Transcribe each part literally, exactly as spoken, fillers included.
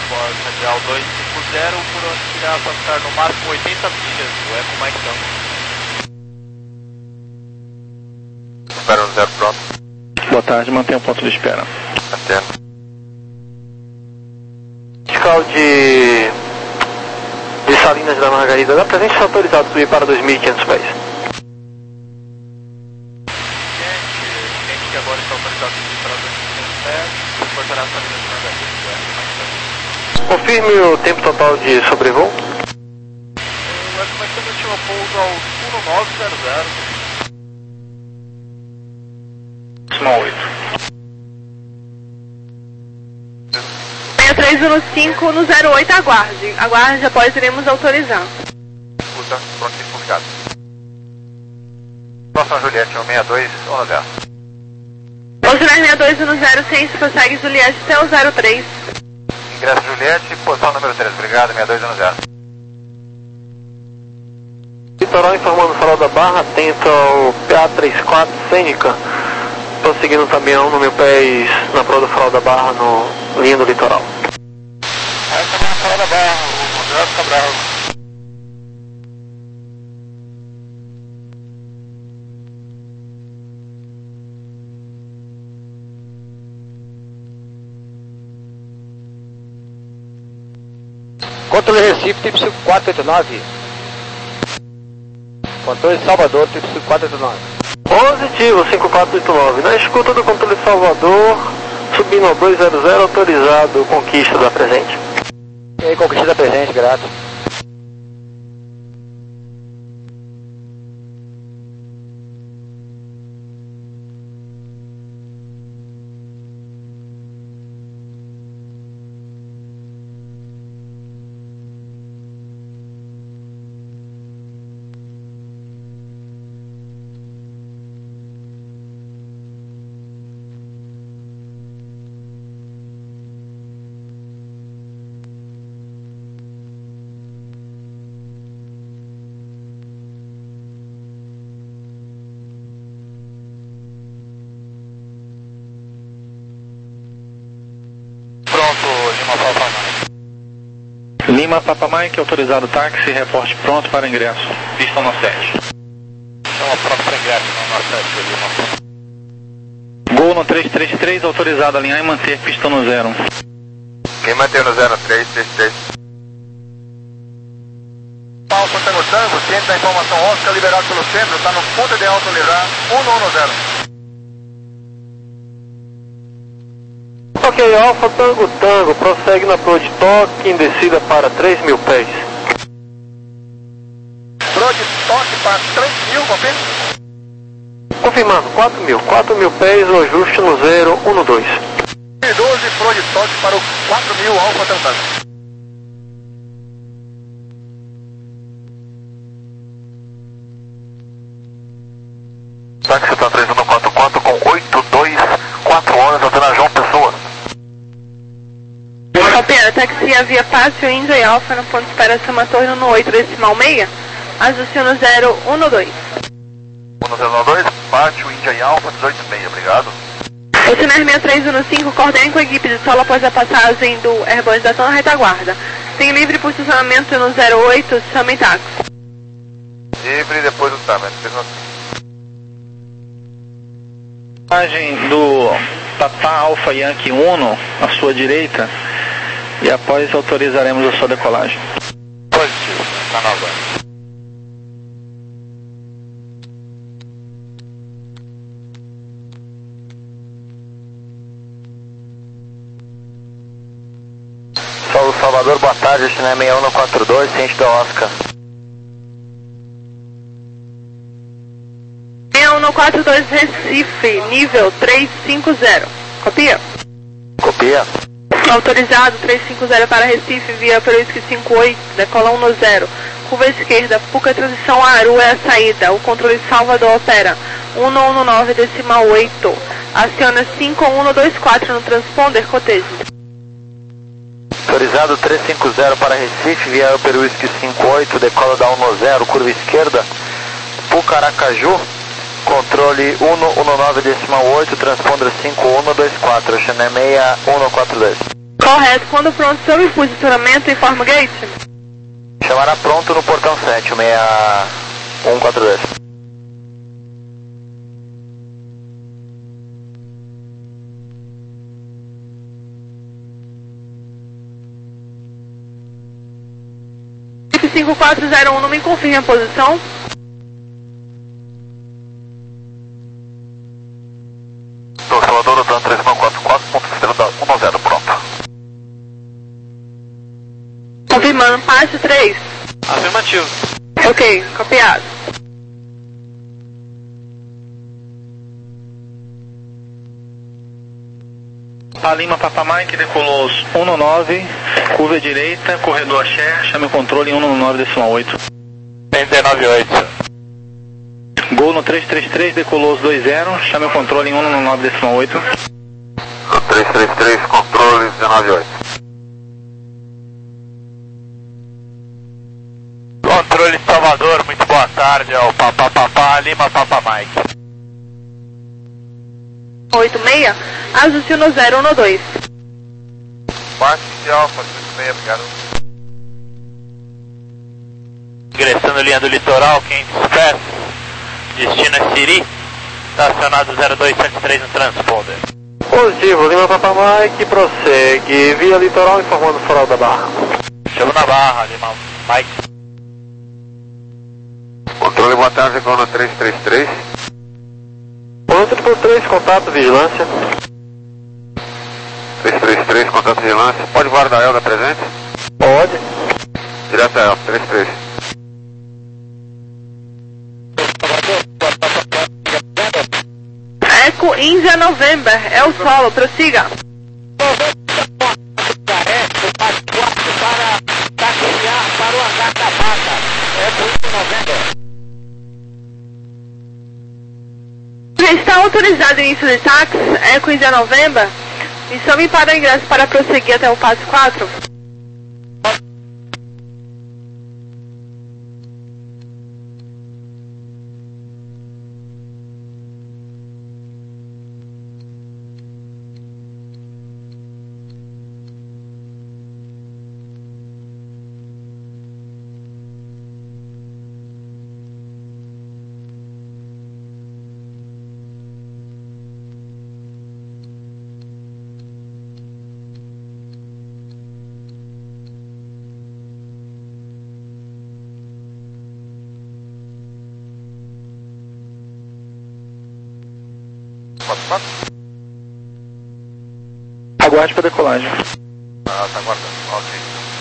Airport Central dois cinco zero, por onde irá passar no máximo oitenta milhas do Eco Mike Tango. Espera um zero pronto. Boa tarde, mantenha o ponto de espera. Mantendo. Fiscal de, de Salinas da Margarida, dá presente está autorizado subir para dois mil e quinhentos pés. Que agora está autorizado subir para dois mil e quinhentos pés, reportará Salinas da Margarida do Eco Mike Tango. Confirme o tempo total de sobrevoo. O Eco Mike Tango estima pouso ao um nove zero zero. Small oito. seis três um cinco no zero oito, aguarde. Aguarde, após iremos autorizar. Escuta, pronto e publicado. Próxima Juliette, um seis dois, um zero. Posicionar seis dois um zero, seis, prossegue Juliette até o zero três. Ingresso Juliette, posição número três, obrigado, seis dois um zero. Litoral informando o farol da Barra, atento ao P A trinta e quatro, Cênica. Prosseguindo também a um no mil pés na prova do farol da Barra, no linha do litoral. Aí também no farol da Barra, o André Cabral. Controle Recife, tipo cinco quatro oito nove. Controle Salvador, tipo cinco quatro oito nove. Positivo, cinco quatro oito nove. Na escuta do controle Salvador, subindo ao dois zero zero, autorizado, conquista da presente. E aí, conquista da presente, grato. Lima Papa Mike, autorizado táxi, reporte pronto para ingresso. Pista no sete. Então, pronto para ingresso no sete, Lima. Gol no três três três, autorizado a alinhar e manter pista no zero. Quem mantém no zero três três três. Alfa Tango Tango, ciente da informação Oscar liberado pelo centro, está no ponto de autorizar um no zero. Ok, Alfa Tango Tango, prossegue na prova de toque em descida para três mil pés. Prova de toque para três mil, confirma? Confirmando, quatro mil, quatro mil pés, o ajuste no zero um dois. doze, prova de toque para o quatro mil, Alfa Tango Tango. Táxi está três um quatro quatro com oito dois, quatro horas, até João Pessoa. Copiando, táxi a via fácil, Índia e Alfa no ponto de espera São Matorno no oito decimal seis, ajuste no zero um dois. um zero dois, bate o Índia e Alfa, dezoito seis, obrigado. Posicionar seis três um cinco, coordene com a equipe de solo após a passagem do Airbus da zona retaguarda. Tem livre posicionamento no zero oito, chame táxi. Livre depois do time, mesmo assim. Imagem do Papa Alfa Yankee Uno à sua direita e após autorizaremos a sua decolagem. Positivo, está na aguarda. Saulo Salvador, boa tarde, este é seis um quatro dois, ciente da Oscar. seis um quatro dois Recife, nível três cinco zero. Copia? Copia. Autorizado três cinco zero para Recife, via pelo Whisky cinco oito, decola um no zero. Curva esquerda, Puca transição Aru é a saída. O controle Salvador opera um um nove decimal oito. Aciona cinco um dois quatro no transponder, cotejo. Autorizado três cinco zero para Recife, via Upper Whisky cinco oito, decola da um no zero, curva esquerda, Pucaracaju, controle um um nove decimal oito, transponder cinco um dois quatro, Chennai seis um quatro dois. Correto. Quando pronto, sobre posicionamento, informa o gate. Chamará pronto no portão sete, seis um quatro dois. cinco quatro zero um, não me confirme a posição. Do Salvador, do plano três nove quatro quatro, ponto estrela um zero, pronto. Confirmando, parte três. Afirmativo. Ok, copiado. A Lima Papa Mike decolou um no nove, curva direita, corredor Axé, chame o controle em um no nove decimal oito. N D nove oito. Gol no três três três, decolou os dois zero, chame o controle em um no nove decimal oito. três três três, controle dezenove oito. Controle Salvador, muito boa tarde, é o Papa Papa Lima Papa Mike. oito seis, ajuste no zero um no dois. Parte de Alfa, oito seis, obrigado. Ingressando linha do litoral, quinhentos pés, destino é Siri, estacionado zero dois sete três no transponder. Positivo, Lima Papa Mike, prossegue, via litoral informando Farol da Barra. Chegou na Barra, Lima Mike. Controle, boa tarde, Gol no três três três. Ponto por três, contato, vigilância. três três três, contato vigilância. Pode voar da Elda presente? Pode. Direto a Elda, três três. Eco Índia November, é o solo, prossiga. Já está autorizado o início de táxi, Eco Índia November. E só me para o ingresso para prosseguir até o passo quatro. quatro quatro? Aguarde para decolagem. Ah, tá aguardando, ok.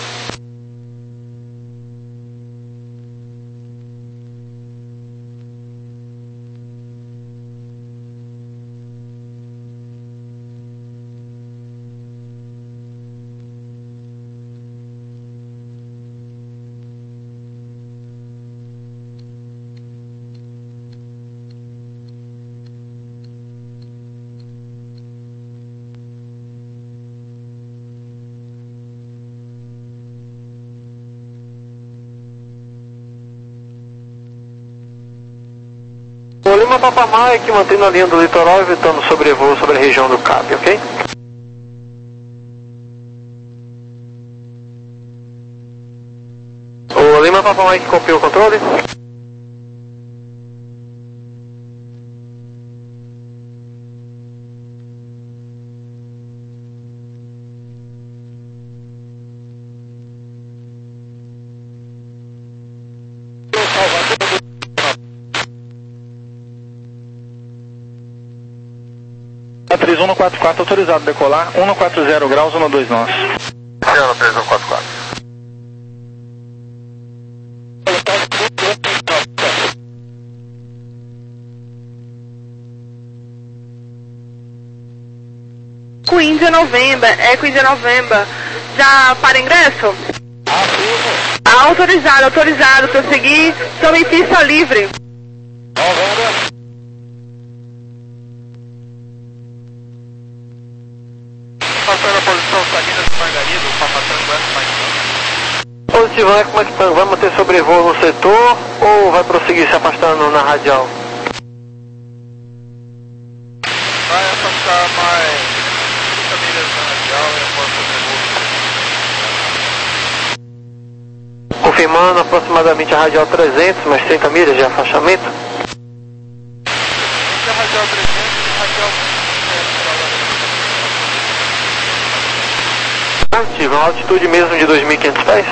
O Lima Papa Mike mantendo a linha do litoral, evitando sobrevoo sobre a região do Cap, ok? O Lima Papa Mike copiou o controle? três um no quatro quatro, autorizado a decolar, um no quatro zero graus, um no dois nós. Cielo três um quatro quatro. Eco Índia November, Eco Índia November. Já para ingresso? Autorizado, autorizado, prosseguir, sobre pista livre. Passando a posição Salinas e Margarida, o Papa Tango West Mike. Positivo, é como é que tá? Vai manter sobrevoo no setor ou vai prosseguir se afastando na radial? Vai afastar mais trinta milhas na radial e após sobrevoo Confirmando aproximadamente a radial trezentos, mais trinta milhas de afastamento. A radial trezentos e radial Positivo, uma altitude mesmo de dois mil e quinhentos pés.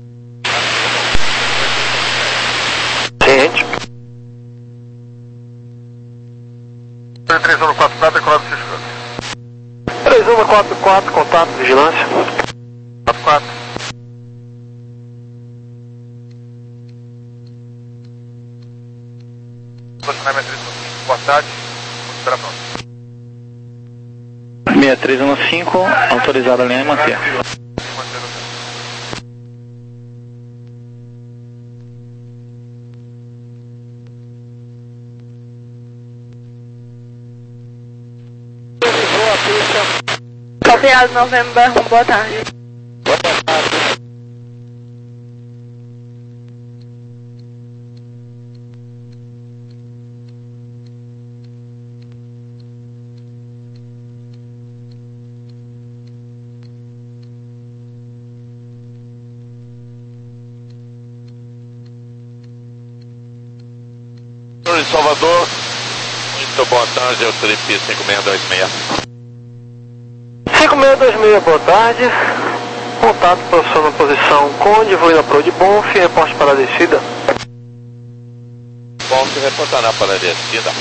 Ciente. três um quatro quatro, decolado Cisco. três um quatro quatro, contato, vigilância. quatro quatro. Posicionamento de boa tarde. Espera pronto. seis três um cinco, autorizado a linha e manter. Copiado November, boa tarde. Em Salvador, muito boa tarde, eu Felipe cinco seis dois seis. cinco seis dois seis, boa tarde. Contato, posição na posição Conde, vou na Pro de Bonf, reporte para a descida. Bom, se reportará para a descida.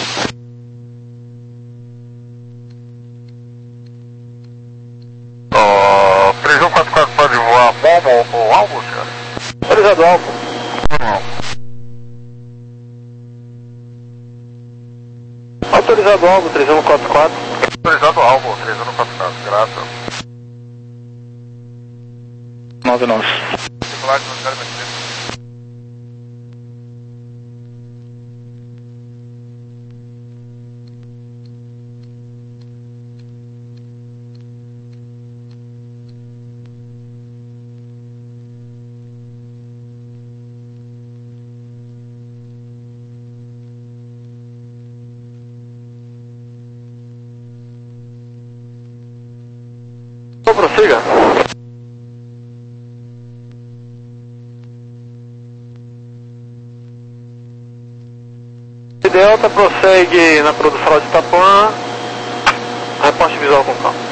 Oh, três um quatro quatro pode voar bomba ou algo, senhor? Autorizado alvo. Não. Autorizado alvo, três um quatro quatro. Autorizado alvo, três um quatro quatro, graças. nove nove. Decolagem no zero Mercedes. Então prossiga. Delta prossegue na produção de Itapuã. Reporte visual com calma.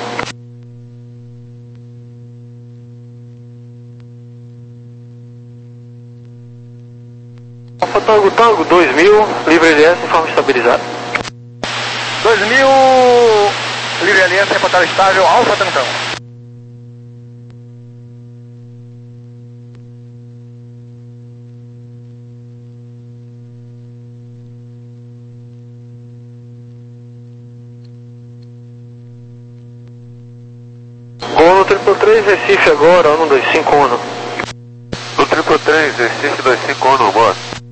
Alfa Tango Tango dois mil, livre L S em forma estabilizada. dois mil, livre L S, reportado estável, Alfa Tantão. Gol no triplo três, Recife agora, um dois cinco um. Do triplo três, Recife dois cinco um, boa.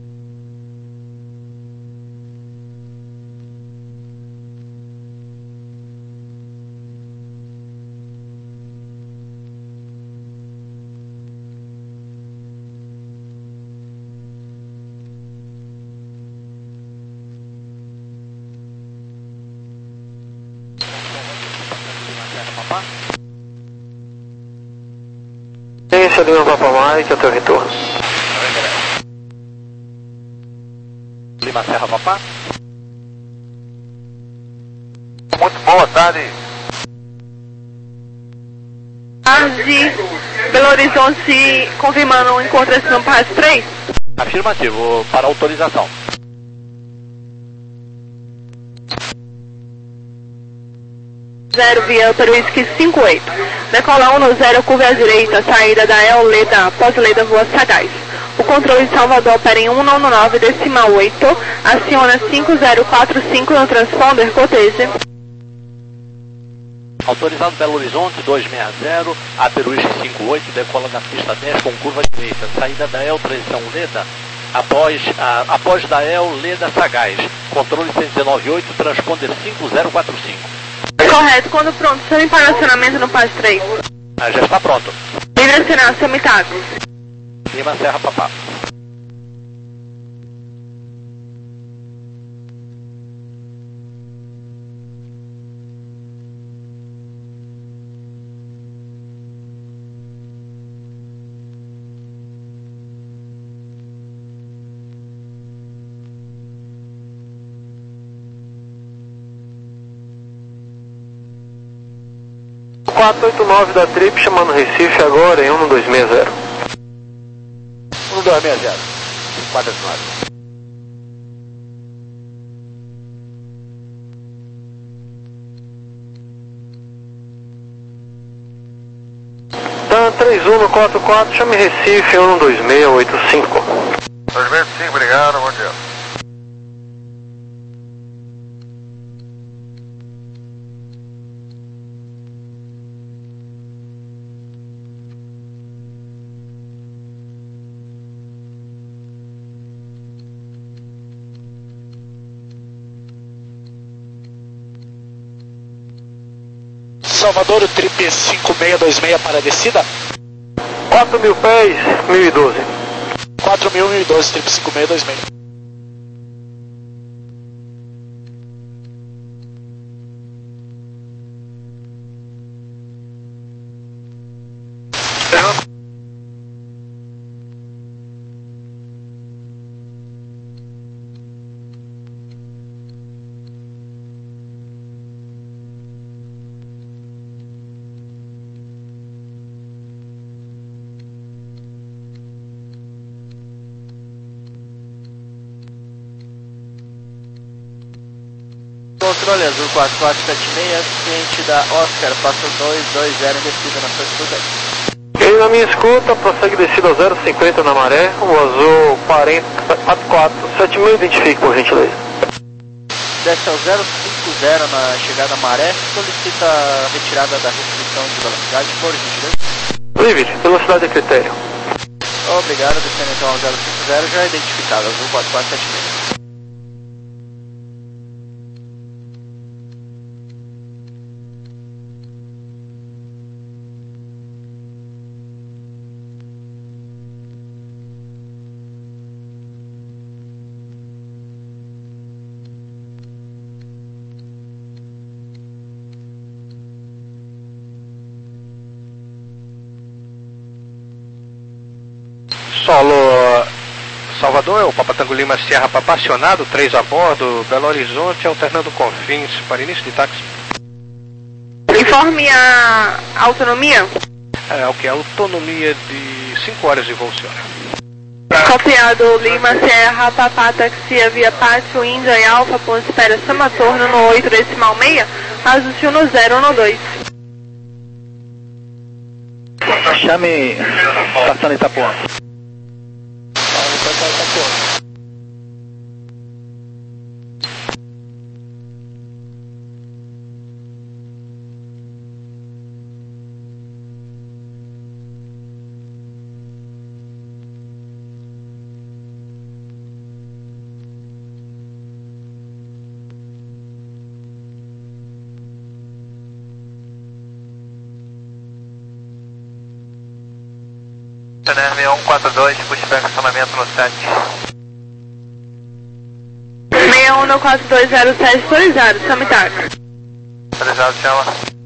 Ciência Lima Papa Mike, até o retorno. Lima Serra Papá. Muito boa tarde. Tarde, Belo Horizonte, confirmando o encontro no Paz três. Afirmativo, para autorização. zero via para o whisky cinco oito. Decola um no zero, curva à direita, saída da El Leda, pós-Leda, rua Sagaz. O controle de Salvador opera em um nove nove, decimal oito, aciona cinco zero quatro cinco no transponder, cortese. Autorizado Belo Horizonte dois seis zero, Aperuíche cinco oito, decola na pista dez com curva direita, saída da El Transição Leda, após, a, após da El Leda Sagaz, controle cento e dezenove oito, transponder cinco zero quatro cinco. Correto, quando pronto, seu para acionamento no Paz três. Ah, já está pronto. Livre acionar, Semitagos. Lima Serra Papá. quatro oito nove da Trip chamando Recife agora em um dois seis zero. um dois seis zero. quatro oito nove. Dan três um no quatro quatro, chame Recife um dois seis oito cinco. dois seis cinco, obrigado, bom dia. Salvador, o Trip cinco seis dois seis para a descida. quatro mil pés, mil e doze. quatro mil, mil e doze, Trip cinco seis dois seis. Controle Azul quatro quatro sete seis, cliente da Oscar, passa dois dois zero em descida na sua escuta. Ele na minha escuta, prossegue descida zero cinquenta na maré, o Azul quarenta quatro quatro sete mil, identifique por gentileza. Desce ao zero cinco zero na chegada à maré, solicita a retirada da restrição de velocidade, por gentileza. Livre, velocidade a critério. Obrigado, descendo então ao zero cinco zero, já identificado, Azul quatro quatro sete seis. Solo Salvador, é o Papa Tango Lima Sierra Papacionado, três a bordo, Belo Horizonte, alternando Confins, para início de táxi. Informe a autonomia. É, o que é autonomia de cinco horas de voo, senhora. Copiado Lima Sierra Papá Taxia via Pátio Índia e Alfa, ponto espera Samatorno no oito decimal seis, ajuste no zero no dois. Chame estação de Itapuã. N um quatro dois, puxa para estacionamento no sete. seis um no quatro dois zero sete, autorizado, chame táxi. Autorizado, chama.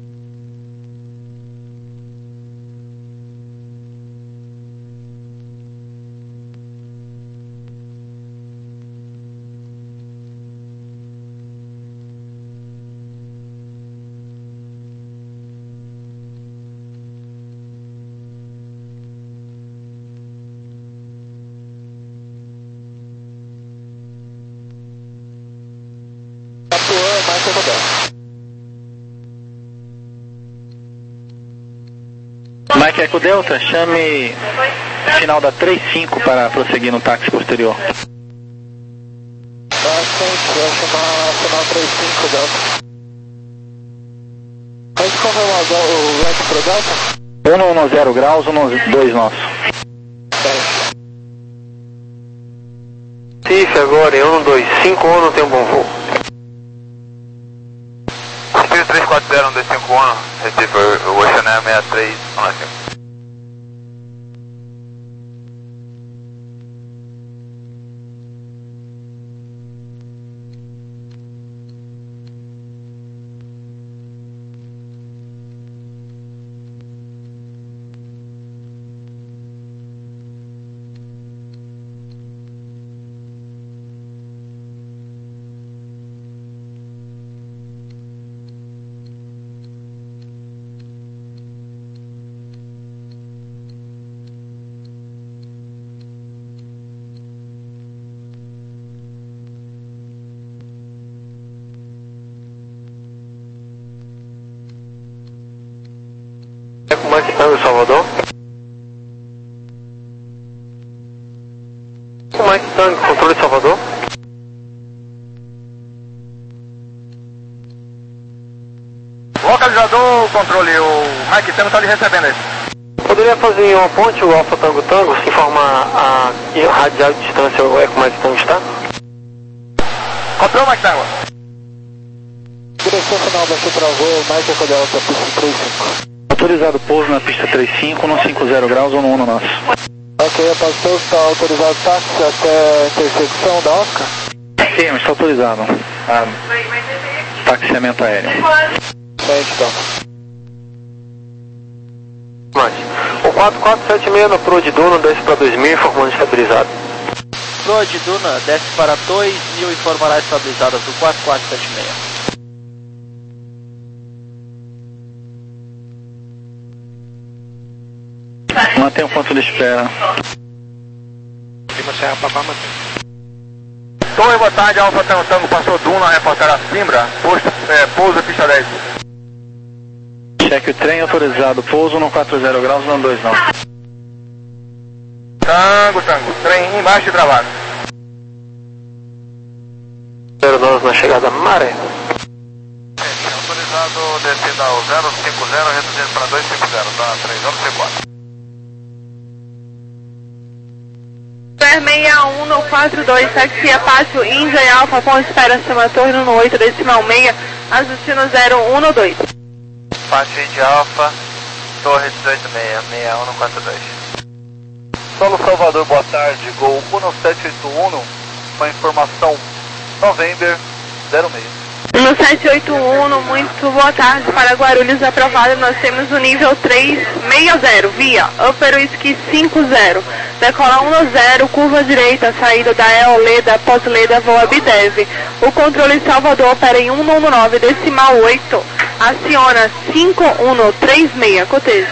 Mike Eco Delta, chame final da trinta e cinco para prosseguir no táxi posterior. Tá, vou chamar final trinta e cinco Delta. Pode confirmar o vento pro Delta? um no zero graus, um no dois nosso. Recife agora em um dois cinco um, não tem um bom voo. Recife três quatro zero um dois cinco um, Recife, o Oceané sessenta e três, vamos lá, cinco. É com Mike Tango Salvador. Com Mike Tango, controle Salvador. Localizador, controle, o Mike Tango está lhe recebendo aí. Poderia fazer uma ponte, o Alfa Tango Tango, se informar a, a radial de distância o Eco Mike Tango está? Controle, Mike Tango. Direção final, baixou travou, Mike Eco Delta, pista trinta e cinco. Autorizado pouso na pista trinta e cinco, no cinquenta graus ou no uno nosso. Ok, pastor, está autorizado táxi até a intersecção da Oscar? Sim, mas está autorizado. Ah, taxiamento aéreo. Bem, então. Mais. O quatro quatro sete seis na Pro de Duna desce para dois mil, informando estabilizado. Pro de Duna desce para dois mil e informará estabilizadas do quatro quatro sete seis. Mantém o ponto de espera. Lima Serra Papá, mantém. Torre, boa tarde, Alfa Tango Tango, passou Duna, reportar a Simbra, posto, é, pouso, pista dez. Cheque o trem, autorizado pouso no quarenta graus, não dois não. Tango, Tango, trem embaixo e travado. zero nove na chegada Maré. Autorizado descida ao zero cinquenta, reduzindo para dois cinquenta, tá? três anos C quatro. seis um no quatro dois, taxi Apácio, Índia e Alfa, com espera acima torre no oito, decimal seis, Azustino zero um no dois. Apácio Índia Alfa, torre dezoito seis, sessenta e um no quatro dois. Solo Salvador, boa tarde, Gol um sete oito um, com a informação November zero seis. No sete oito um, muito boa tarde, para Guarulhos aprovado, nós temos o nível três seis zero, via Upper Whisky cinquenta, decola um no zero, curva direita, saída da E O Leda, pós-Leda, voa Bidev. O controle Salvador opera em um nove nove, decimal oito, aciona cinco um três seis, cotejo.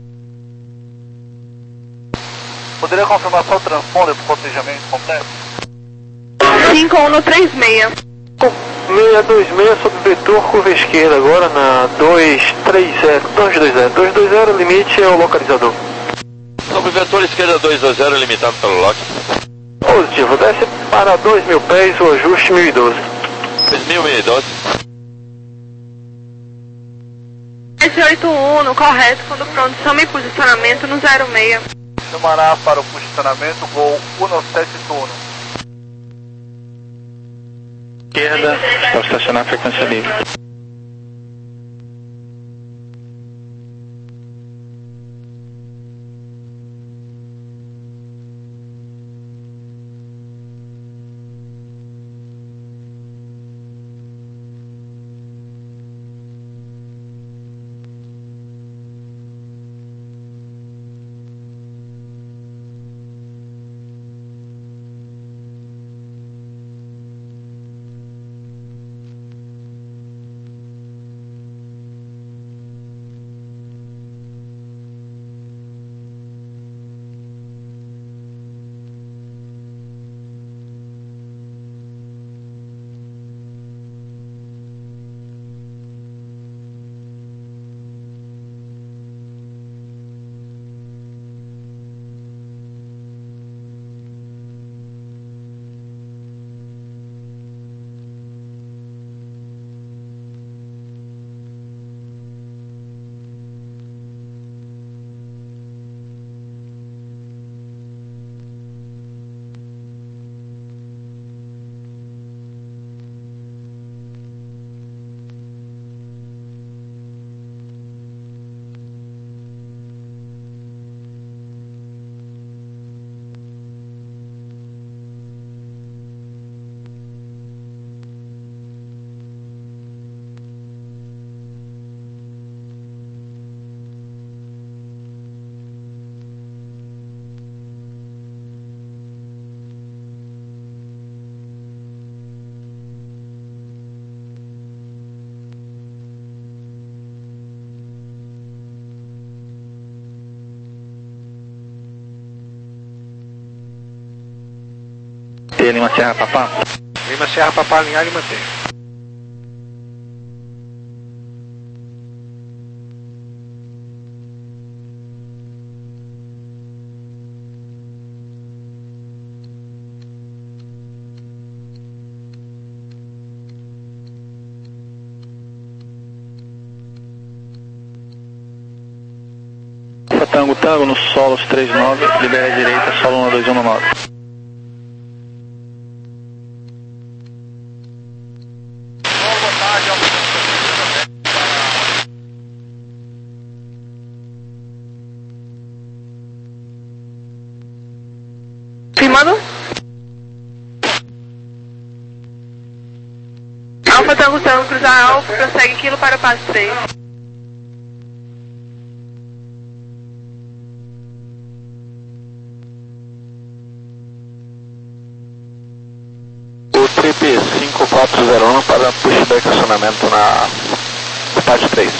Poderia confirmar só o transponder para o cotejamento completo? cinco um três seis. seis dois seis sobre vetor, curva esquerda agora na dois três zero, dois dois zero, dois dois zero, limite é o localizador. Sobre vetor esquerda dois dois zero, limitado pelo lock. Positivo, desce para dois mil pés, o ajuste mil e doze. dois mil e doze. sete oito um, no correto, quando pronto, chame posicionamento no zero seis. Chamará para o posicionamento Gol um sete oito um. Esquerda, para estacionar a frequência livre. T, Lima Serra Papá. Lima Serra Papá, alinhar e manter. Tango Tango no Solos três nove, libera a direita, solo um dois um nove. Firmando. Alfa Tango Tango, cruzar Alfa, prossegue quilo para o passo três. O Trip cinco quatro zero um para pushback acionamento na no parte três.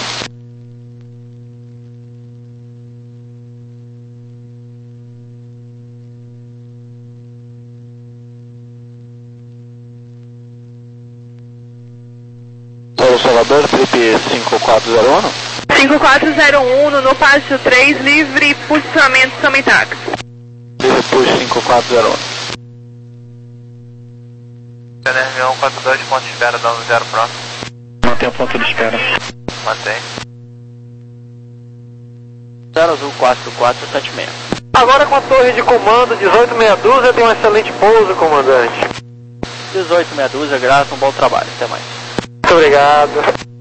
Salvador, Trip cinco quatro zero um. cinco quatro zero um no passo três, livre posicionamento Summit Taxi. Livre push cinco quatro zero um. N R um quatro dois, ponto de espera, dando zero próximo. Mantém o ponto de espera. Mantém. zero Azul quatro quatro sete seis. Agora com a torre de comando dezoito meia dúzia, tem um excelente pouso, comandante. dezoito meia dúzia, grato, um bom trabalho. Até mais. Muito obrigado.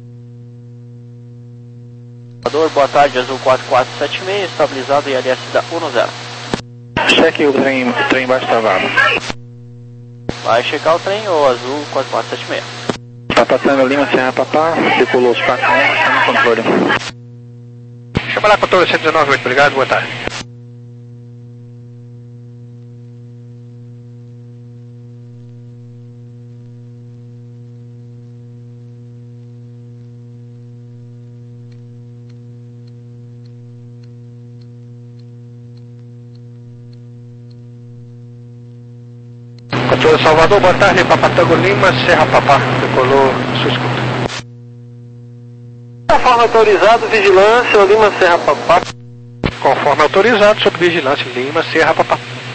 Boa tarde, Azul quatro quatro sete seis, estabilizado I L S da um zero. Cheque o trem, o trem embaixo travado. Vai checar o trem, o Azul quatro quatro sete seis. Papa Tango Lima, Serra Papá, decolou os quatro metros, está no controle. Chama lá, controle cento e dezenove, oito, obrigado, boa tarde. Controle Salvador, boa tarde, Papa Tango Lima, Serra Papá, decolou sua escuta. Conforme autorizado, vigilância, Lima Serra Papá. Conforme autorizado, sob vigilância, Lima Serra Papá.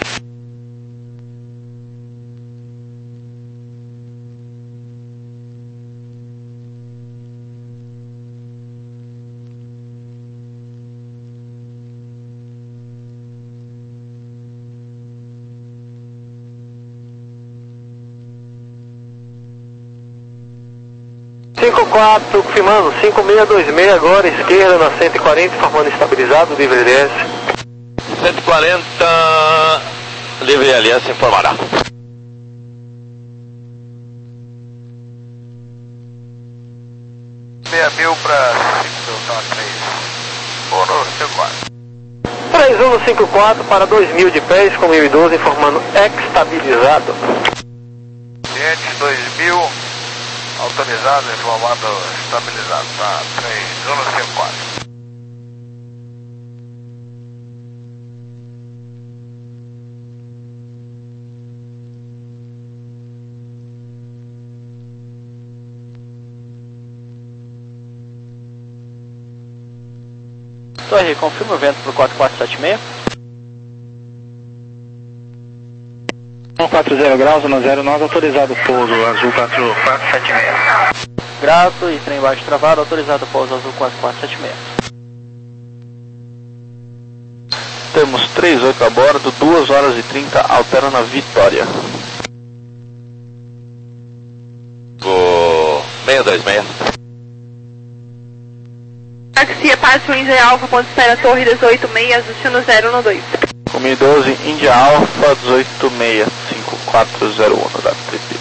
cinco quatro, confirmando, cinco seis dois seis agora, esquerda na cento e quarenta, formando estabilizado, livre L S. cento e quarenta, livre L S informará. seis mil para cinco, tá, três. Foram cinco quatro. três um no cinco quatro para dois mil de pés, com mil e doze, informando estabilizado. Clientes dois mil. Autorizado, informado, estabilizado, tá? três um no cinco quatro. Torre, confirma o vento para o quatro quatro sete seis. cento e quarenta graus, no zero nove, autorizado pouso, Azul quatro quatro sete seis. Grato e trem baixo travado, autorizado pouso Azul quatro quatro sete seis. Temos três oito a bordo, duas horas e trinta, altera na Vitória. O seis dois seis. Taxia, passo Índia Alfa, ponto de espera, torre dezoito seis, destino zero um dois. Com mil e doze, Índia Alfa, dezoito seis, cinco quatro zero um da Trip.